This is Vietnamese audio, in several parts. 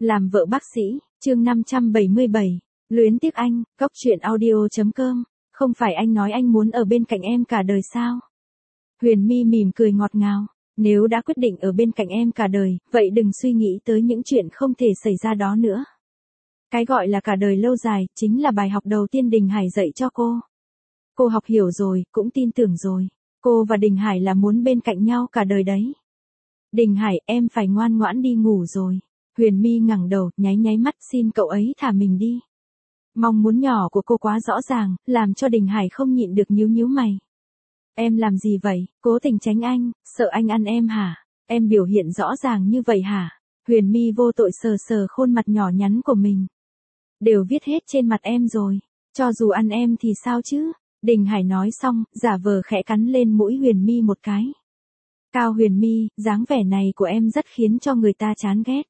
Làm vợ bác sĩ, chương 577. Luyến tiếc anh, Cóc truyện audio.com. Không phải anh nói anh muốn ở bên cạnh em cả đời sao? Huyền My mỉm cười ngọt ngào. Nếu đã quyết định ở bên cạnh em cả đời, vậy đừng suy nghĩ tới những chuyện không thể xảy ra đó nữa. Cái gọi là cả đời lâu dài, chính là bài học đầu tiên Đình Hải dạy cho cô. Cô học hiểu rồi, cũng tin tưởng rồi. Cô và Đình Hải là muốn bên cạnh nhau cả đời đấy. Đình Hải, em phải ngoan ngoãn đi ngủ rồi. Huyền My ngẩng đầu, nháy mắt, xin cậu ấy thả mình đi. Mong muốn nhỏ của cô quá rõ ràng, làm cho Đình Hải không nhịn được nhíu mày. Em làm gì vậy, cố tình tránh anh, sợ anh ăn em hả? Em biểu hiện rõ ràng như vậy hả? Huyền My vô tội sờ khuôn mặt nhỏ nhắn của mình. Đều viết hết trên mặt em rồi, cho dù ăn em thì sao chứ? Đình Hải nói xong, giả vờ khẽ cắn lên mũi Huyền My một cái. Cao Huyền My, dáng vẻ này của em rất khiến cho người ta chán ghét.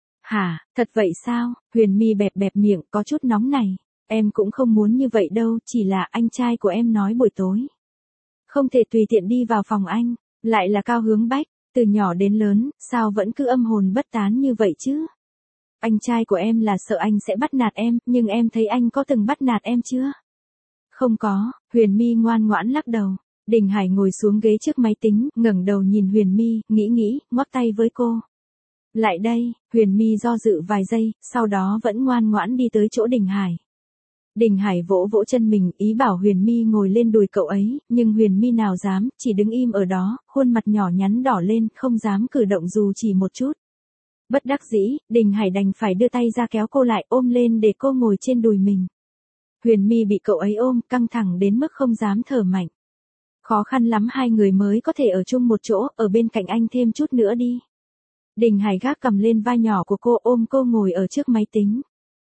Hả, thật vậy sao? Huyền My bẹp miệng, có chút nóng này. Em cũng không muốn như vậy đâu, chỉ là anh trai của em nói buổi tối. Không thể tùy tiện đi vào phòng anh, lại là Cao Hướng Bách, từ nhỏ đến lớn, sao vẫn cứ âm hồn bất tán như vậy chứ? Anh trai của em là sợ anh sẽ bắt nạt em, nhưng em thấy anh có từng bắt nạt em chưa? Không có, Huyền My ngoan ngoãn lắc đầu. Đình Hải ngồi xuống ghế trước máy tính, ngẩng đầu nhìn Huyền My, nghĩ, ngoắc tay với cô. Lại đây, Huyền My do dự vài giây, sau đó vẫn ngoan ngoãn đi tới chỗ Đình Hải. Đình Hải vỗ chân mình, ý bảo Huyền My ngồi lên đùi cậu ấy, nhưng Huyền My nào dám, chỉ đứng im ở đó, khuôn mặt nhỏ nhắn đỏ lên, không dám cử động dù chỉ một chút. Bất đắc dĩ, Đình Hải đành phải đưa tay ra kéo cô lại, ôm lên để cô ngồi trên đùi mình. Huyền My bị cậu ấy ôm, căng thẳng đến mức không dám thở mạnh. Khó khăn lắm hai người mới có thể ở chung một chỗ, ở bên cạnh anh thêm chút nữa đi. Đình Hải gác cầm lên vai nhỏ của cô, ôm cô ngồi ở trước máy tính.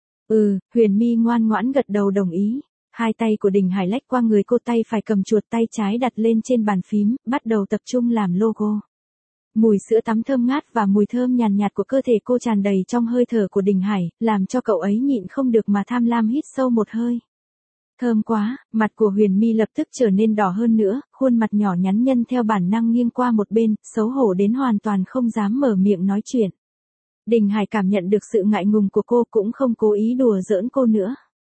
Huyền My ngoan ngoãn gật đầu đồng ý. Hai tay của Đình Hải lách qua người cô, tay phải cầm chuột, tay trái đặt lên trên bàn phím, bắt đầu tập trung làm logo. Mùi sữa tắm thơm ngát và mùi thơm nhàn nhạt của cơ thể cô tràn đầy trong hơi thở của Đình Hải, làm cho cậu ấy nhịn không được mà tham lam hít sâu một hơi. Thơm quá, mặt của Huyền My lập tức trở nên đỏ hơn nữa, khuôn mặt nhỏ nhắn nhân theo bản năng nghiêng qua một bên, xấu hổ đến hoàn toàn không dám mở miệng nói chuyện. Đình Hải cảm nhận được sự ngại ngùng của cô, cũng không cố ý đùa giỡn cô nữa.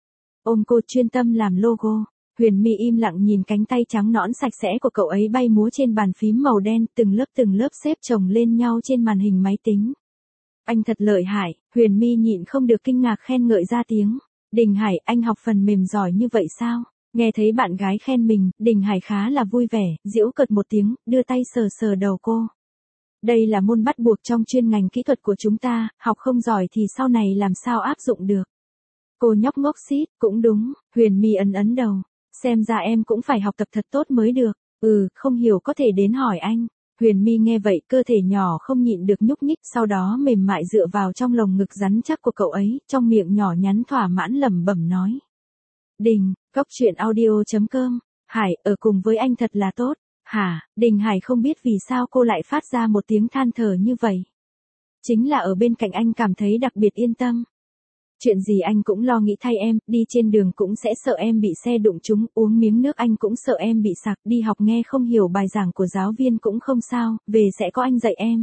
Ôm cô chuyên tâm làm logo. Huyền My im lặng nhìn cánh tay trắng nõn sạch sẽ của cậu ấy bay múa trên bàn phím màu đen, từng lớp xếp chồng lên nhau trên màn hình máy tính. Anh thật lợi hại, Huyền My nhịn không được kinh ngạc khen ngợi ra tiếng. Đình Hải, anh học phần mềm giỏi như vậy sao? Nghe thấy bạn gái khen mình, Đình Hải khá là vui vẻ, giễu cợt một tiếng, đưa tay sờ đầu cô. Đây là môn bắt buộc trong chuyên ngành kỹ thuật của chúng ta, học không giỏi thì sau này làm sao áp dụng được. Cô nhóc ngốc xít, cũng đúng, Huyền My ấn đầu. Xem ra em cũng phải học tập thật tốt mới được. Không hiểu có thể đến hỏi anh. Huyền My nghe vậy, cơ thể nhỏ không nhịn được nhúc nhích, sau đó mềm mại dựa vào trong lồng ngực rắn chắc của cậu ấy, trong miệng nhỏ nhắn thỏa mãn lẩm bẩm nói. Đình, Cóc truyện audio.com, Hải, ở cùng với anh thật là tốt. Hả, Đình Hải không biết vì sao cô lại phát ra một tiếng than thở như vậy. Chính là ở bên cạnh anh cảm thấy đặc biệt yên tâm. Chuyện gì anh cũng lo nghĩ thay em, đi trên đường cũng sẽ sợ em bị xe đụng trúng, uống miếng nước anh cũng sợ em bị sặc, đi học nghe không hiểu bài giảng của giáo viên cũng không sao, về sẽ có anh dạy em.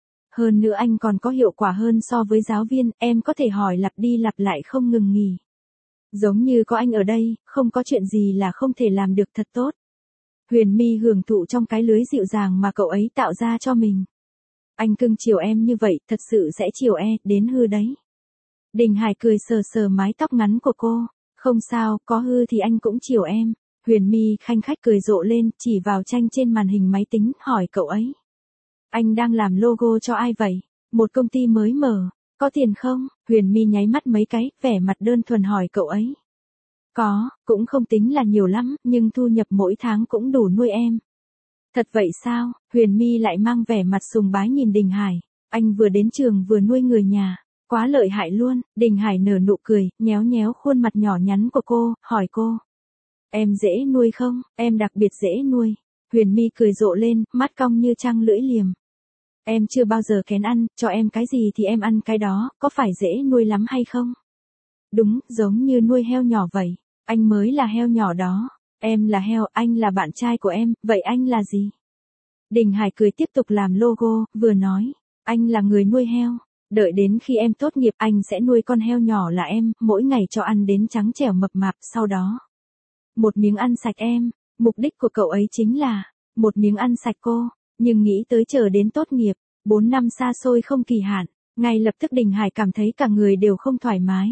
Hơn nữa anh còn có hiệu quả hơn so với giáo viên, em có thể hỏi lặp đi lặp lại không ngừng nghỉ. Giống như có anh ở đây, không có chuyện gì là không thể làm được thật tốt. Huyền My hưởng thụ trong cái lưới dịu dàng mà cậu ấy tạo ra cho mình. Anh cưng chiều em như vậy, thật sự sẽ chiều đến hư đấy. Đình Hải cười sờ mái tóc ngắn của cô. Không sao, có hư thì anh cũng chiều em. Huyền My khanh khách cười rộ lên, chỉ vào tranh trên màn hình máy tính, hỏi cậu ấy. Anh đang làm logo cho ai vậy? Một công ty mới mở. Có tiền không? Huyền My nháy mắt mấy cái, vẻ mặt đơn thuần hỏi cậu ấy. Có, cũng không tính là nhiều lắm, nhưng thu nhập mỗi tháng cũng đủ nuôi em. Thật vậy sao? Huyền My lại mang vẻ mặt sùng bái nhìn Đình Hải. Anh vừa đến trường vừa nuôi người nhà. Quá lợi hại luôn. Đình Hải nở nụ cười, nhéo khuôn mặt nhỏ nhắn của cô, hỏi cô. Em dễ nuôi không? Em đặc biệt dễ nuôi. Huyền My cười rộ lên, mắt cong như trăng lưỡi liềm. Em chưa bao giờ kén ăn, cho em cái gì thì em ăn cái đó, có phải dễ nuôi lắm hay không? Đúng, giống như nuôi heo nhỏ vậy. Anh mới là heo nhỏ đó. Em là heo, anh là bạn trai của em, vậy anh là gì? Đình Hải cười tiếp tục làm logo, vừa nói. Anh là người nuôi heo. Đợi đến khi em tốt nghiệp anh sẽ nuôi con heo nhỏ là em, mỗi ngày cho ăn đến trắng trẻo mập mạp, sau đó. Một miếng ăn sạch em, mục đích của cậu ấy chính là, một miếng ăn sạch cô, nhưng nghĩ tới chờ đến tốt nghiệp, 4 năm xa xôi không kỳ hạn, ngay lập tức Đình Hải cảm thấy cả người đều không thoải mái.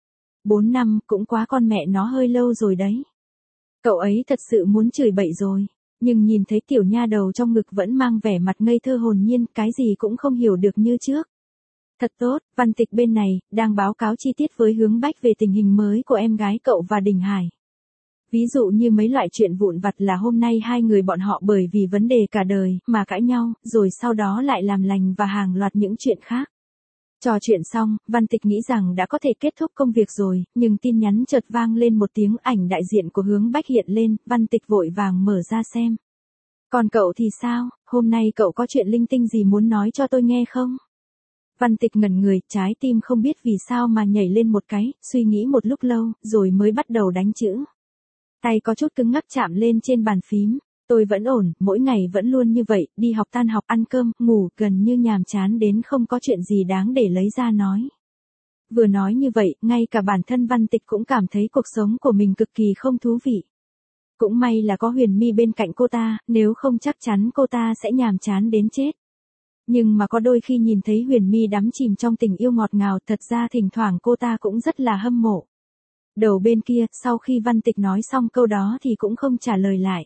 4 năm cũng quá con mẹ nó hơi lâu rồi đấy. Cậu ấy thật sự muốn chửi bậy rồi, nhưng nhìn thấy tiểu nha đầu trong ngực vẫn mang vẻ mặt ngây thơ hồn nhiên, cái gì cũng không hiểu được như trước. Thật tốt, Văn Tịch bên này, đang báo cáo chi tiết với Hướng Bách về tình hình mới của em gái cậu và Đình Hải. Ví dụ như mấy loại chuyện vụn vặt là hôm nay hai người bọn họ bởi vì vấn đề cả đời mà cãi nhau, rồi sau đó lại làm lành và hàng loạt những chuyện khác. Trò chuyện xong, Văn Tịch nghĩ rằng đã có thể kết thúc công việc rồi, nhưng tin nhắn chợt vang lên một tiếng, ảnh đại diện của Hướng Bách hiện lên, Văn Tịch vội vàng mở ra xem. Còn cậu thì sao, hôm nay cậu có chuyện linh tinh gì muốn nói cho tôi nghe không? Văn Tịch ngẩn người, trái tim không biết vì sao mà nhảy lên một cái, suy nghĩ một lúc lâu, rồi mới bắt đầu đánh chữ. Tay có chút cứng ngắc chạm lên trên bàn phím. Tôi vẫn ổn, mỗi ngày vẫn luôn như vậy, đi học tan học, ăn cơm, ngủ, gần như nhàm chán đến không có chuyện gì đáng để lấy ra nói. Vừa nói như vậy, ngay cả bản thân Văn Tịch cũng cảm thấy cuộc sống của mình cực kỳ không thú vị. Cũng may là có Huyền My bên cạnh cô ta, nếu không chắc chắn cô ta sẽ nhàm chán đến chết. Nhưng mà có đôi khi nhìn thấy Huyền My đắm chìm trong tình yêu ngọt ngào, thật ra thỉnh thoảng cô ta cũng rất là hâm mộ. Đầu bên kia, sau khi Văn Tịch nói xong câu đó thì cũng không trả lời lại.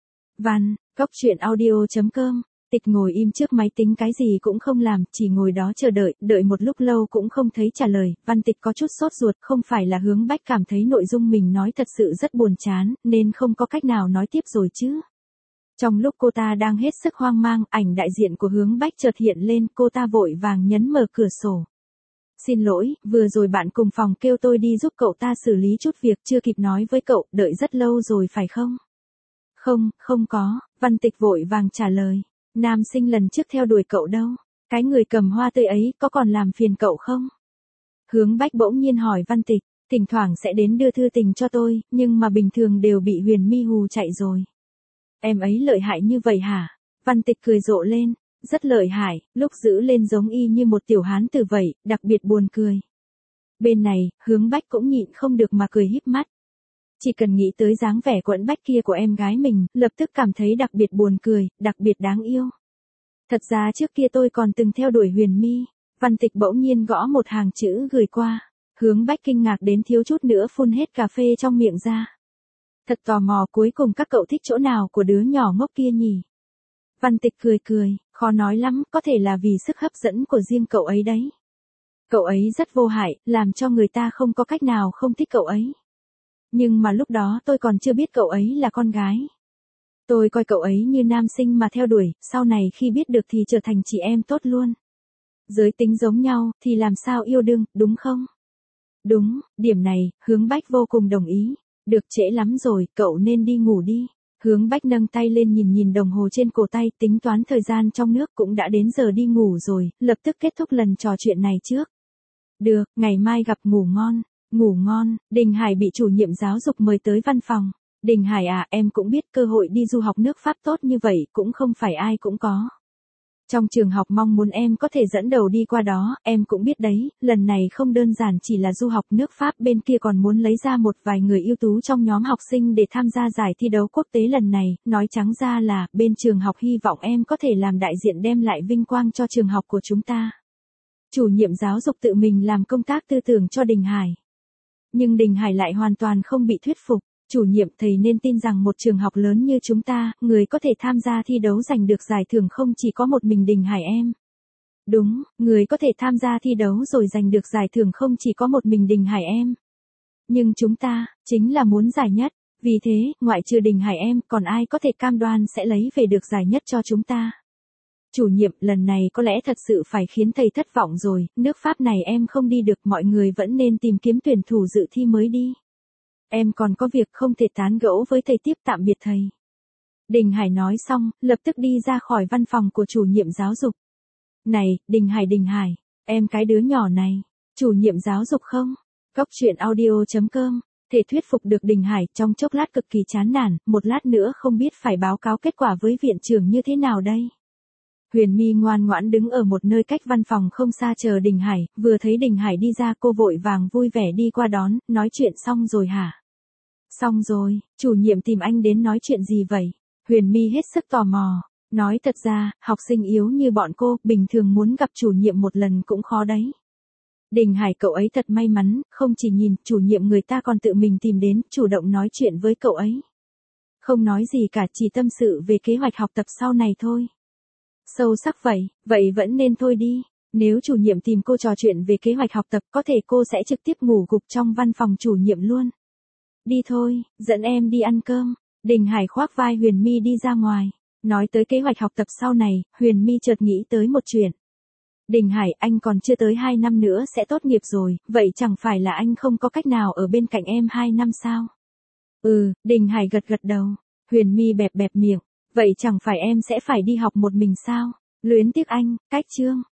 Góc truyện audio.com, Tịch ngồi im trước máy tính cái gì cũng không làm, chỉ ngồi đó chờ đợi, đợi một lúc lâu cũng không thấy trả lời, Văn Tịch có chút sốt ruột, không phải là Hướng Bách cảm thấy nội dung mình nói thật sự rất buồn chán, nên không có cách nào nói tiếp rồi chứ. Trong lúc cô ta đang hết sức hoang mang, ảnh đại diện của Hướng Bách chợt hiện lên, cô ta vội vàng nhấn mở cửa sổ. Xin lỗi, vừa rồi bạn cùng phòng kêu tôi đi giúp cậu ta xử lý chút việc, chưa kịp nói với cậu, đợi rất lâu rồi phải không? Không có, Văn Tịch vội vàng trả lời. Nam sinh lần trước theo đuổi cậu đâu? Cái người cầm hoa tươi ấy có còn làm phiền cậu không? Hướng Bách bỗng nhiên hỏi Văn Tịch, thỉnh thoảng sẽ đến đưa thư tình cho tôi, nhưng mà bình thường đều bị Huyền My hù chạy rồi. Em ấy lợi hại như vậy hả? Văn Tịch cười rộ lên, rất lợi hại, lúc giữ lên giống y như một tiểu hán tử vậy, đặc biệt buồn cười. Bên này, Hướng Bách cũng nhịn không được mà cười híp mắt. Chỉ cần nghĩ tới dáng vẻ quẫn bách kia của em gái mình, lập tức cảm thấy đặc biệt buồn cười, đặc biệt đáng yêu. Thật ra trước kia tôi còn từng theo đuổi Huyền My. Văn Tịch bỗng nhiên gõ một hàng chữ gửi qua. Hướng Bách kinh ngạc đến thiếu chút nữa phun hết cà phê trong miệng ra. Thật tò mò cuối cùng các cậu thích chỗ nào của đứa nhỏ ngốc kia nhỉ? Văn Tịch cười, khó nói lắm, có thể là vì sức hấp dẫn của riêng cậu ấy đấy. Cậu ấy rất vô hại, làm cho người ta không có cách nào không thích cậu ấy. Nhưng mà lúc đó tôi còn chưa biết cậu ấy là con gái. Tôi coi cậu ấy như nam sinh mà theo đuổi, sau này khi biết được thì trở thành chị em tốt luôn. Giới tính giống nhau, thì làm sao yêu đương, đúng không? Đúng, điểm này, Hướng Bách vô cùng đồng ý. Được trễ lắm rồi, cậu nên đi ngủ đi. Hướng Bách nâng tay lên nhìn đồng hồ trên cổ tay, tính toán thời gian trong nước, cũng đã đến giờ đi ngủ rồi, lập tức kết thúc lần trò chuyện này trước. Được, ngày mai gặp, ngủ ngon. Ngủ ngon. Đình Hải bị chủ nhiệm giáo dục mời tới văn phòng. Đình Hải à, em cũng biết cơ hội đi du học nước Pháp tốt như vậy cũng không phải ai cũng có. Trong trường học mong muốn em có thể dẫn đầu đi qua đó, em cũng biết đấy, lần này không đơn giản chỉ là du học nước Pháp, bên kia còn muốn lấy ra một vài người ưu tú trong nhóm học sinh để tham gia giải thi đấu quốc tế lần này, nói trắng ra là, bên trường học hy vọng em có thể làm đại diện đem lại vinh quang cho trường học của chúng ta. Chủ nhiệm giáo dục tự mình làm công tác tư tưởng cho Đình Hải. Nhưng Đình Hải lại hoàn toàn không bị thuyết phục. Chủ nhiệm, thầy nên tin rằng một trường học lớn như chúng ta, người có thể tham gia thi đấu giành được giải thưởng không chỉ có một mình Đình Hải em. Đúng, người có thể tham gia thi đấu rồi giành được giải thưởng không chỉ có một mình Đình Hải em. Nhưng chúng ta, chính là muốn giải nhất. Vì thế, ngoại trừ Đình Hải em, còn ai có thể cam đoan sẽ lấy về được giải nhất cho chúng ta. Chủ nhiệm, lần này có lẽ thật sự phải khiến thầy thất vọng rồi, nước Pháp này em không đi được, mọi người vẫn nên tìm kiếm tuyển thủ dự thi mới đi. Em còn có việc không thể tán gẫu với thầy tiếp, tạm biệt thầy. Đình Hải nói xong, lập tức đi ra khỏi văn phòng của chủ nhiệm giáo dục. Này, Đình Hải, em cái đứa nhỏ này, chủ nhiệm giáo dục không? Góc truyện audio.com, thể thuyết phục được Đình Hải, trong chốc lát cực kỳ chán nản, một lát nữa không biết phải báo cáo kết quả với viện trưởng như thế nào đây. Huyền My ngoan ngoãn đứng ở một nơi cách văn phòng không xa chờ Đình Hải, vừa thấy Đình Hải đi ra cô vội vàng vui vẻ đi qua đón, nói chuyện xong rồi hả? Xong rồi, chủ nhiệm tìm anh đến nói chuyện gì vậy? Huyền My hết sức tò mò, nói thật ra, học sinh yếu như bọn cô, bình thường muốn gặp chủ nhiệm một lần cũng khó đấy. Đình Hải cậu ấy thật may mắn, không chỉ nhìn, chủ nhiệm người ta còn tự mình tìm đến, chủ động nói chuyện với cậu ấy. Không nói gì cả, chỉ tâm sự về kế hoạch học tập sau này thôi. Sâu sắc vậy vẫn nên thôi đi. Nếu chủ nhiệm tìm cô trò chuyện về kế hoạch học tập, có thể cô sẽ trực tiếp ngủ gục trong văn phòng chủ nhiệm luôn. Đi thôi, dẫn em đi ăn cơm. Đình Hải khoác vai Huyền My đi ra ngoài. Nói tới kế hoạch học tập sau này, Huyền My chợt nghĩ tới một chuyện. Đình Hải, anh còn chưa tới 2 năm nữa sẽ tốt nghiệp rồi, vậy chẳng phải là anh không có cách nào ở bên cạnh em 2 năm sao? Đình Hải gật đầu. Huyền My bẹp miệng, vậy chẳng phải em sẽ phải đi học một mình sao? Luyến tiếc anh, cách chương.